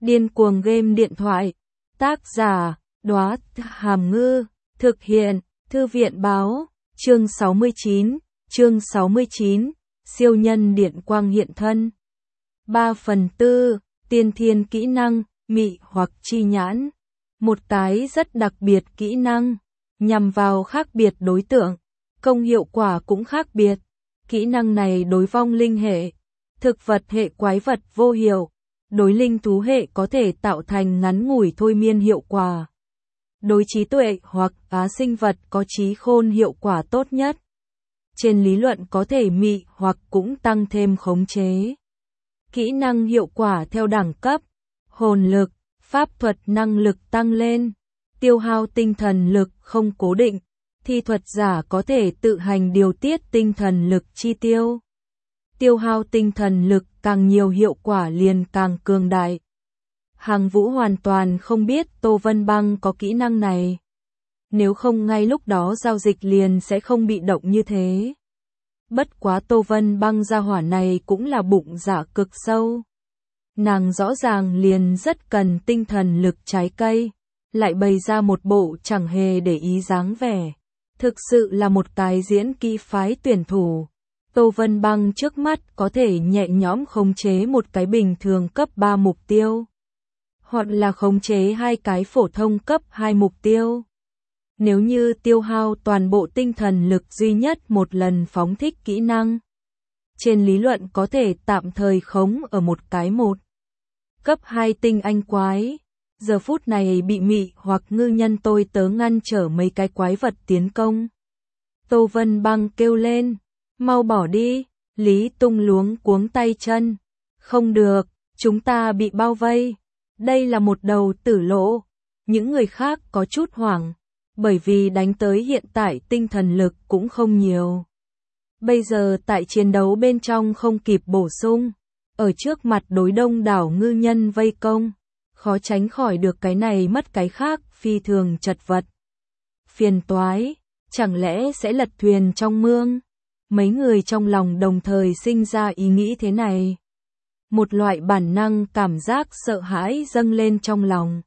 Điên cuồng game điện thoại. Tác giả, Đóa Hàm Ngư. Thực hiện, Thư viện báo. Chương 69, siêu nhân điện quang hiện thân. 3/4, tiên thiên kỹ năng, mị hoặc chi nhãn. Một cái rất đặc biệt kỹ năng, nhằm vào khác biệt đối tượng, công hiệu quả cũng khác biệt. Kỹ năng này đối vong linh hệ, thực vật hệ quái vật vô hiệu, đối linh thú hệ có thể tạo thành ngắn ngủi thôi miên hiệu quả. Đối trí tuệ hoặc á sinh vật có trí khôn hiệu quả tốt nhất. Trên lý luận có thể mị hoặc cũng tăng thêm khống chế. Kỹ năng hiệu quả theo đẳng cấp, hồn lực, pháp thuật năng lực tăng lên, tiêu hao tinh thần lực không cố định, thi thuật giả có thể tự hành điều tiết tinh thần lực chi tiêu. Tiêu hao tinh thần lực càng nhiều hiệu quả liền càng cường đại. Hằng Vũ hoàn toàn không biết Tô Vân Băng có kỹ năng này. Nếu không ngay lúc đó giao dịch liền sẽ không bị động như thế. Bất quá Tô Vân Băng gia hỏa này cũng là bụng dạ cực sâu. Nàng rõ ràng liền rất cần tinh thần lực trái cây, lại bày ra một bộ chẳng hề để ý dáng vẻ. Thực sự là một cái diễn kỹ phái tuyển thủ. Tô Vân Băng trước mắt có thể nhẹ nhõm khống chế một cái bình thường cấp 3 mục tiêu, hoặc là khống chế hai cái phổ thông cấp 2 mục tiêu. Nếu như tiêu hao toàn bộ tinh thần lực duy nhất một lần phóng thích kỹ năng, trên lý luận có thể tạm thời khống ở một cái cấp 2 tinh anh quái. Giờ phút này bị mị hoặc ngư nhân tôi tớ ngăn trở mấy cái quái vật tiến công. Tô Vân Băng kêu lên, mau bỏ đi. Lý Tung luống cuống tay chân. Không được, chúng ta bị bao vây. Đây là một đầu tử lộ. Những người khác có chút hoảng, bởi vì đánh tới hiện tại tinh thần lực cũng không nhiều. Bây giờ tại chiến đấu bên trong không kịp bổ sung, ở trước mặt đối đông đảo ngư nhân vây công, khó tránh khỏi được cái này mất cái khác, phi thường chật vật. Phiền toái, chẳng lẽ sẽ lật thuyền trong mương? Mấy người trong lòng đồng thời sinh ra ý nghĩ thế này. Một loại bản năng cảm giác sợ hãi dâng lên trong lòng.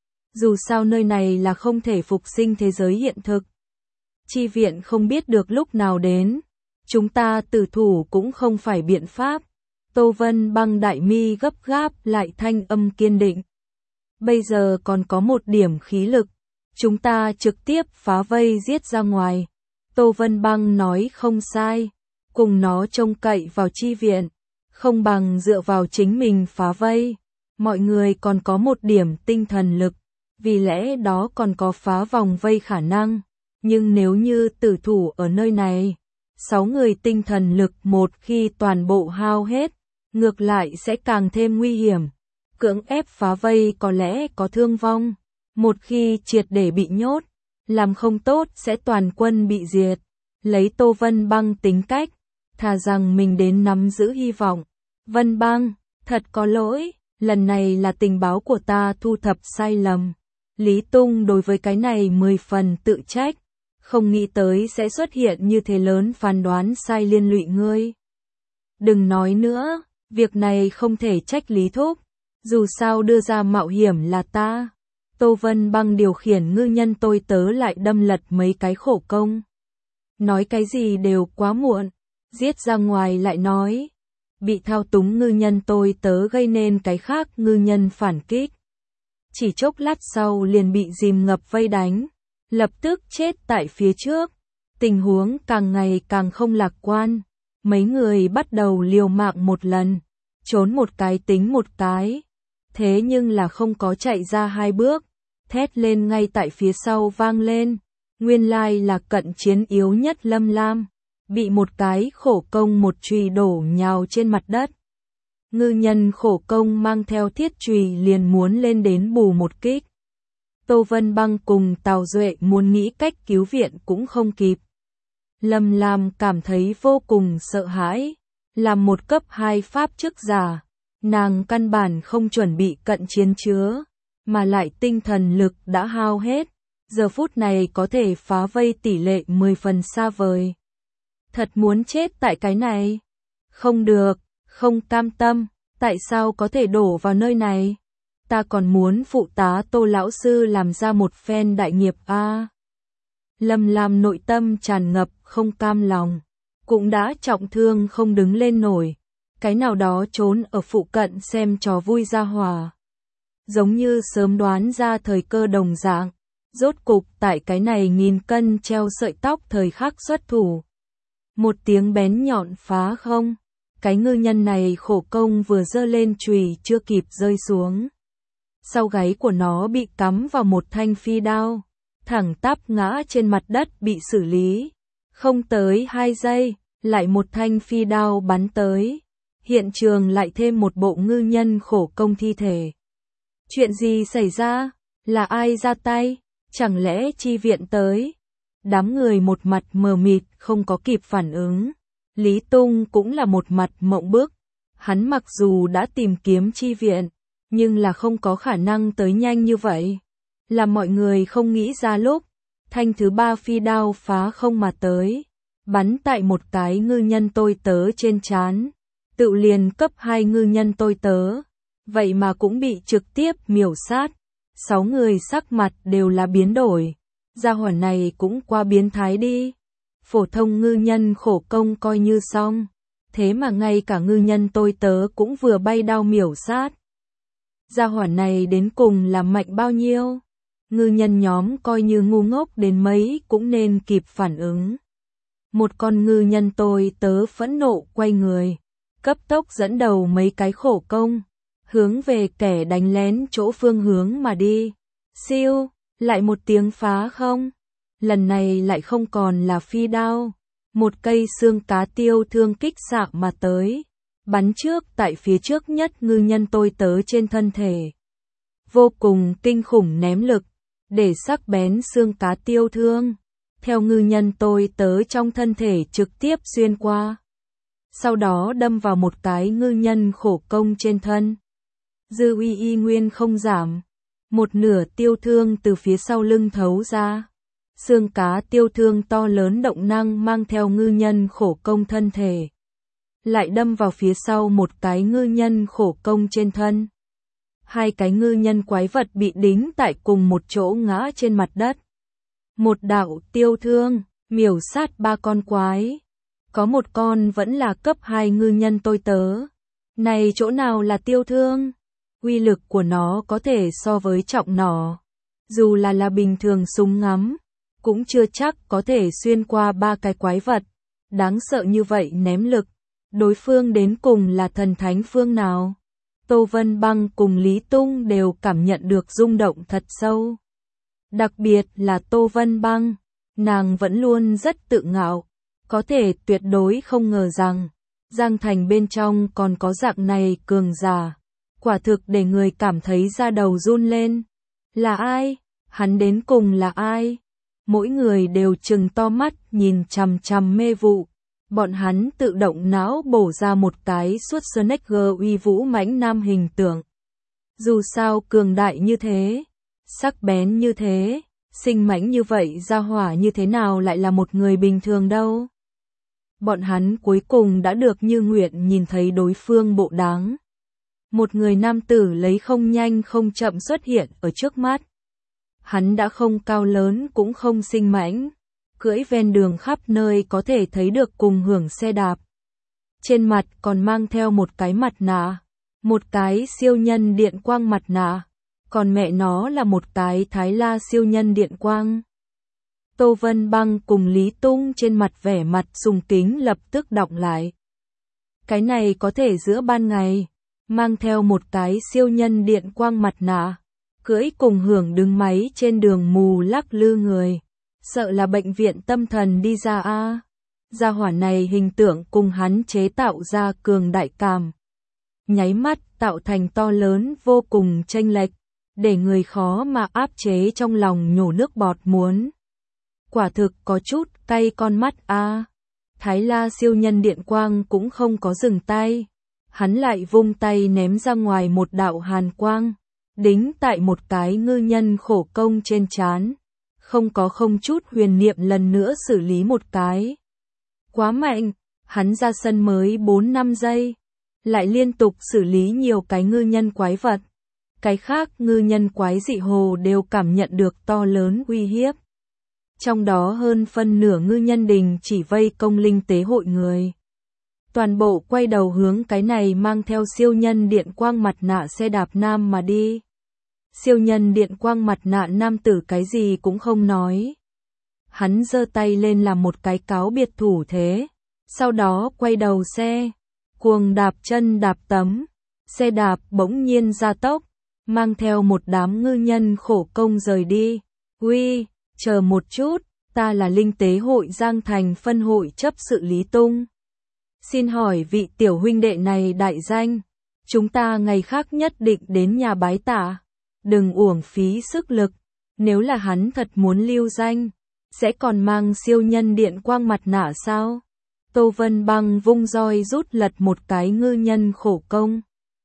Dù sao nơi này là không thể phục sinh thế giới hiện thực. Chi viện không biết được lúc nào đến. Chúng ta tử thủ cũng không phải biện pháp. Tô Vân Băng đại mi gấp gáp lại thanh âm kiên định. Bây giờ còn có một điểm khí lực. Chúng ta trực tiếp phá vây giết ra ngoài. Tô Vân Băng nói không sai. Cùng nó trông cậy vào chi viện, không bằng dựa vào chính mình phá vây. Mọi người còn có một điểm tinh thần lực, vì lẽ đó còn có phá vòng vây khả năng. Nhưng nếu như tử thủ ở nơi này, 6 người tinh thần lực một khi toàn bộ hao hết, ngược lại sẽ càng thêm nguy hiểm. Cưỡng ép phá vây có lẽ có thương vong. Một khi triệt để bị nhốt, làm không tốt sẽ toàn quân bị diệt. Lấy Tô Vân Băng tính cách, thà rằng mình đến nắm giữ hy vọng. Vân Băng, thật có lỗi, lần này là tình báo của ta thu thập sai lầm. Lý Tung đối với cái này 10 phần tự trách, không nghĩ tới sẽ xuất hiện như thế lớn, phán đoán sai liên lụy ngươi. Đừng nói nữa, việc này không thể trách Lý Thúc, dù sao đưa ra mạo hiểm là ta. Tô Vân Băng điều khiển ngư nhân tôi tớ lại đâm lật mấy cái khổ công. Nói cái gì đều quá muộn, giết ra ngoài lại nói. Bị thao túng ngư nhân tôi tớ gây nên cái khác ngư nhân phản kích. Chỉ chốc lát sau liền bị dìm ngập vây đánh, lập tức chết tại phía trước. Tình huống càng ngày càng không lạc quan. Mấy người bắt đầu liều mạng một lần, trốn một cái tính một cái. Thế nhưng là không có chạy ra 2 bước, thét lên ngay tại phía sau vang lên. Nguyên lai là cận chiến yếu nhất Lâm Lam, bị một cái khổ công một chùy đổ nhào trên mặt đất. Ngư nhân khổ công mang theo thiết chùy liền muốn lên đến bù một kích. Tô Vân Băng cùng Tào Duệ muốn nghĩ cách cứu viện cũng không kịp. Lâm Lam cảm thấy vô cùng sợ hãi, làm một cấp 2 pháp chức giả, nàng căn bản không chuẩn bị cận chiến chứa, mà lại tinh thần lực đã hao hết. Giờ phút này có thể phá vây tỷ lệ 10 phần xa vời. Thật muốn chết tại cái này. Không được, không cam tâm, tại sao có thể đổ vào nơi này? ta còn muốn phụ tá Tô lão sư làm ra một phen đại nghiệp a. Lâm Lam nội tâm tràn ngập không cam lòng, cũng đã trọng thương không đứng lên nổi, cái nào đó trốn ở phụ cận xem trò vui ra hòa. Giống như sớm đoán ra thời cơ đồng dạng, rốt cục tại cái này 1000 cân treo sợi tóc thời khắc xuất thủ. Một tiếng bén nhọn phá không, cái ngư nhân này khổ công vừa giơ lên chùy chưa kịp rơi xuống. Sau gáy của nó bị cắm vào một thanh phi đao, thẳng tắp ngã trên mặt đất bị xử lý. Không tới 2 giây, lại một thanh phi đao bắn tới. Hiện trường lại thêm một bộ ngư nhân khổ công thi thể. Chuyện gì xảy ra? Là ai ra tay? Chẳng lẽ chi viện tới? Đám người một mặt mờ mịt không có kịp phản ứng. Lý Tung cũng là một mặt mộng bức. Hắn mặc dù đã tìm kiếm chi viện, nhưng là không có khả năng tới nhanh như vậy. Là mọi người không nghĩ ra lúc, thanh thứ 3 phi đao phá không mà tới, bắn tại một cái ngư nhân tôi tớ trên trán, tự liền cấp 2 ngư nhân tôi tớ, vậy mà cũng bị trực tiếp miểu sát. 6 người sắc mặt đều là biến đổi, gia hỏa này cũng quá biến thái đi. Phổ thông ngư nhân khổ công coi như xong, thế mà ngay cả ngư nhân tôi tớ cũng vừa bay đao miểu sát. Gia hỏa này đến cùng là mạnh bao nhiêu? Ngư nhân nhóm coi như ngu ngốc đến mấy cũng nên kịp phản ứng. Một con ngư nhân tôi tớ phẫn nộ quay người, cấp tốc dẫn đầu mấy cái khổ công, hướng về kẻ đánh lén chỗ phương hướng mà đi. Siêu, lại một tiếng phá không. Lần này lại không còn là phi đao, một cây xương cá tiêu thương kích xạ mà tới, bắn trước tại phía trước nhất ngư nhân tôi tớ trên thân thể. Vô cùng kinh khủng ném lực, để sắc bén xương cá tiêu thương, theo ngư nhân tôi tớ trong thân thể trực tiếp xuyên qua. Sau đó đâm vào một cái ngư nhân khổ công trên thân. Dư uy y nguyên không giảm, một nửa tiêu thương từ phía sau lưng thấu ra. Xương cá tiêu thương to lớn động năng mang theo ngư nhân khổ công thân thể, lại đâm vào phía sau một cái ngư nhân khổ công trên thân. 2 cái ngư nhân quái vật bị đính tại cùng một chỗ ngã trên mặt đất. Một đạo tiêu thương, miểu sát 3 con quái. Có một con vẫn là cấp 2 ngư nhân tôi tớ. Này chỗ nào là tiêu thương? Uy lực của nó có thể so với trọng nỏ. Dù là bình thường súng ngắm, cũng chưa chắc có thể xuyên qua 3 cái quái vật. Đáng sợ như vậy ném lực. Đối phương đến cùng là thần thánh phương nào? Tô Vân Băng cùng Lý Tung đều cảm nhận được rung động thật sâu. Đặc biệt là Tô Vân Băng, nàng vẫn luôn rất tự ngạo, có thể tuyệt đối không ngờ rằng Giang Thành bên trong còn có dạng này cường giả, quả thực để người cảm thấy da đầu run lên. Là ai? Hắn đến cùng là ai? Mỗi người đều trừng to mắt nhìn chằm chằm mê vụ. Bọn hắn tự động não bổ ra một cái Schwarzenegger uy vũ mãnh nam hình tượng. Dù sao cường đại như thế, sắc bén như thế, sinh mãnh như vậy gia hỏa như thế nào lại là một người bình thường đâu. Bọn hắn cuối cùng đã được như nguyện nhìn thấy đối phương bộ dáng. Một người nam tử lấy không nhanh không chậm xuất hiện ở trước mắt. Hắn đã không cao lớn cũng không sinh mãnh, cưỡi ven đường khắp nơi có thể thấy được cùng hưởng xe đạp. Trên mặt còn mang theo một cái mặt nạ, một cái siêu nhân điện quang mặt nạ, còn mẹ nó là một cái Thái La siêu nhân điện quang. Tô Vân Băng cùng Lý Tung trên mặt vẻ mặt sùng kính lập tức đọng lại. Cái này có thể giữa ban ngày, mang theo một cái siêu nhân điện quang mặt nạ, cưỡi cùng hưởng đứng máy trên đường mù lắc lư người. Sợ là bệnh viện tâm thần đi ra a. Gia hỏa này hình tượng cùng hắn chế tạo ra cường đại cảm. Nháy mắt tạo thành to lớn vô cùng chênh lệch, để người khó mà áp chế trong lòng nhổ nước bọt muốn. Quả thực có chút cay con mắt a. Thái La siêu nhân điện quang cũng không có dừng tay. Hắn lại vung tay ném ra ngoài một đạo hàn quang, đính tại một cái ngư nhân khổ công trên trán. Không chút huyền niệm lần nữa xử lý một cái. Quá mạnh, hắn ra sân mới 4-5 giây, lại liên tục xử lý nhiều cái ngư nhân quái vật. cái khác ngư nhân quái dị hồ đều cảm nhận được to lớn uy hiếp. Trong đó hơn phân nửa ngư nhân đình chỉ vây công linh tế hội người. Toàn bộ quay đầu hướng cái này mang theo siêu nhân điện quang mặt nạ xe đạp nam mà đi. Siêu nhân điện quang mặt nạ nam tử cái gì cũng không nói. Hắn giơ tay lên làm một cái cáo biệt thủ thế. Sau đó quay đầu xe, cuồng đạp chân đạp tấm. Xe đạp bỗng nhiên gia tốc, mang theo một đám ngư nhân khổ công rời đi. Uy, chờ một chút, ta là linh tế hội Giang Thành phân hội chấp sự Lý Tung. Xin hỏi vị tiểu huynh đệ này đại danh, chúng ta ngày khác nhất định đến nhà bái tạ. Đừng uổng phí sức lực, nếu là hắn thật muốn lưu danh, sẽ còn mang siêu nhân điện quang mặt nạ sao? Tô Vân Băng vung roi rút lật một cái ngư nhân khổ công.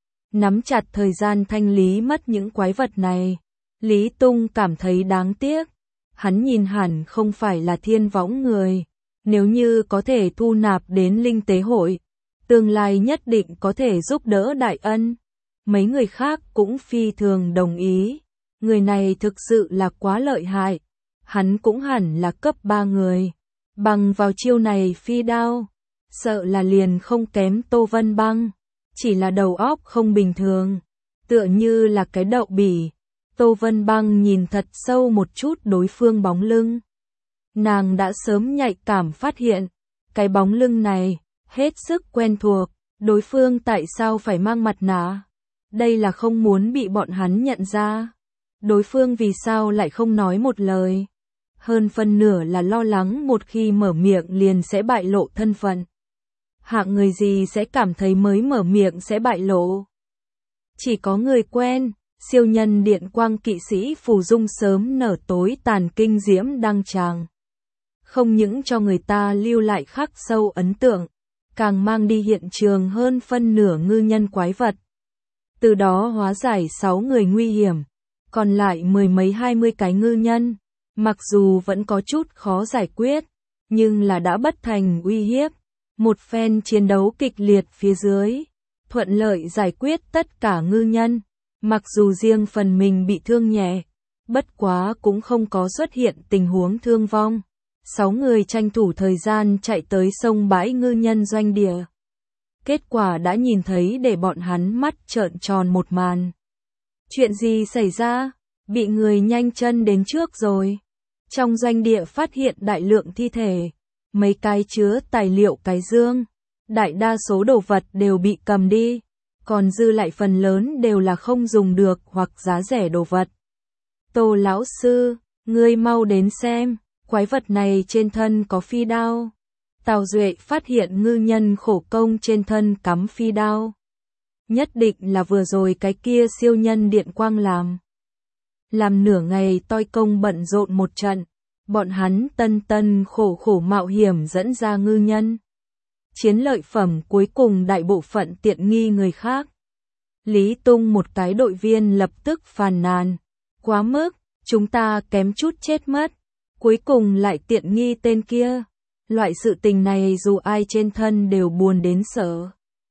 Nắm chặt thời gian thanh lý mất những quái vật này. Lý Tung cảm thấy đáng tiếc. Hắn nhìn hẳn không phải là thiên võng người. Nếu như có thể thu nạp đến linh tế hội, tương lai nhất định có thể giúp đỡ đại ân. Mấy người khác cũng phi thường đồng ý. Người này thực sự là quá lợi hại. Hắn cũng hẳn là cấp 3 người. Bằng vào chiêu này phi đao, sợ là liền không kém Tô Vân Băng. Chỉ là đầu óc không bình thường, tựa như là cái đậu bỉ. Tô Vân Băng nhìn thật sâu một chút đối phương bóng lưng. Nàng đã sớm nhạy cảm phát hiện, cái bóng lưng này, hết sức quen thuộc, đối phương tại sao phải mang mặt nạ? Đây là không muốn bị bọn hắn nhận ra. Đối phương vì sao lại không nói một lời? Hơn phân nửa là lo lắng một khi mở miệng liền sẽ bại lộ thân phận. Hạng người gì sẽ cảm thấy mới mở miệng sẽ bại lộ? Chỉ có người quen, siêu nhân điện quang kỵ sĩ phù dung sớm nở tối tàn kinh diễm đăng tràng. Không những cho người ta lưu lại khắc sâu ấn tượng, càng mang đi hiện trường hơn phân nửa ngư nhân quái vật. Từ đó hóa giải 6 người nguy hiểm, còn lại mười mấy 20 cái ngư nhân, mặc dù vẫn có chút khó giải quyết, nhưng là đã bất thành uy hiếp. Một phen chiến đấu kịch liệt phía dưới, thuận lợi giải quyết tất cả ngư nhân, mặc dù riêng phần mình bị thương nhẹ, bất quá cũng không có xuất hiện tình huống thương vong. 6 người tranh thủ thời gian chạy tới sông bãi ngư nhân doanh địa. Kết quả đã nhìn thấy để bọn hắn mắt trợn tròn một màn. Chuyện gì xảy ra? Bị người nhanh chân đến trước rồi. Trong doanh địa phát hiện đại lượng thi thể. Mấy cái chứa tài liệu cái dương, đại đa số đồ vật đều bị cầm đi, còn dư lại phần lớn đều là không dùng được hoặc giá rẻ đồ vật. Tô lão sư, ngươi mau đến xem, quái vật này trên thân có phi đao. Tào Duệ phát hiện ngư nhân khổ công trên thân cắm phi đao. Nhất định là vừa rồi cái kia siêu nhân điện quang làm. Làm nửa ngày toi công bận rộn một trận. Bọn hắn tân khổ mạo hiểm dẫn ra ngư nhân. Chiến lợi phẩm cuối cùng đại bộ phận tiện nghi người khác. Lý Tung một cái đội viên lập tức phàn nàn. Quá mức, chúng ta kém chút chết mất. Cuối cùng lại tiện nghi tên kia. Loại sự tình này dù ai trên thân đều buồn đến sợ.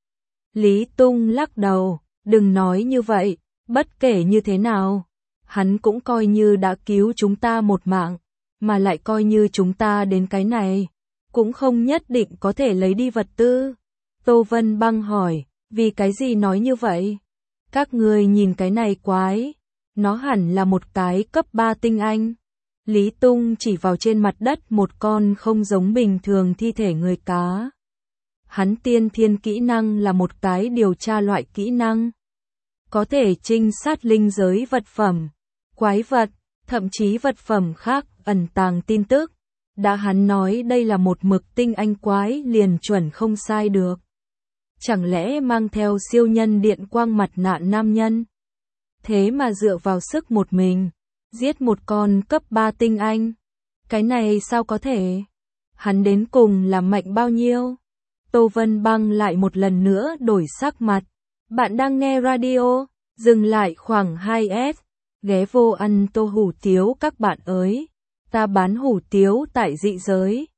Lý Tung lắc đầu, đừng nói như vậy, bất kể như thế nào. Hắn cũng coi như đã cứu chúng ta một mạng. Mà lại coi như chúng ta đến cái này, cũng không nhất định có thể lấy đi vật tư. Tô Vân Băng hỏi, vì cái gì nói như vậy? Các người nhìn cái này quái, nó hẳn là một cái cấp 3 tinh anh. Lý Tung chỉ vào trên mặt đất một con không giống bình thường thi thể người cá. Hắn tiên thiên kỹ năng là một cái điều tra loại kỹ năng. Có thể trinh sát linh giới vật phẩm, quái vật, thậm chí vật phẩm khác ẩn tàng tin tức. Đã hắn nói đây là một mực tinh anh quái liền chuẩn không sai được. Chẳng lẽ mang theo siêu nhân điện quang mặt nạ nam nhân? Thế mà dựa vào sức một mình, giết một con cấp 3 tinh anh. Cái này sao có thể? Hắn đến cùng là mạnh bao nhiêu? Tô Vân Băng lại một lần nữa đổi sắc mặt. Bạn đang nghe radio, dừng lại khoảng 2S. Ghé vô ăn tô hủ tiếu các bạn ơi. Ta bán hủ tiếu tại dị giới.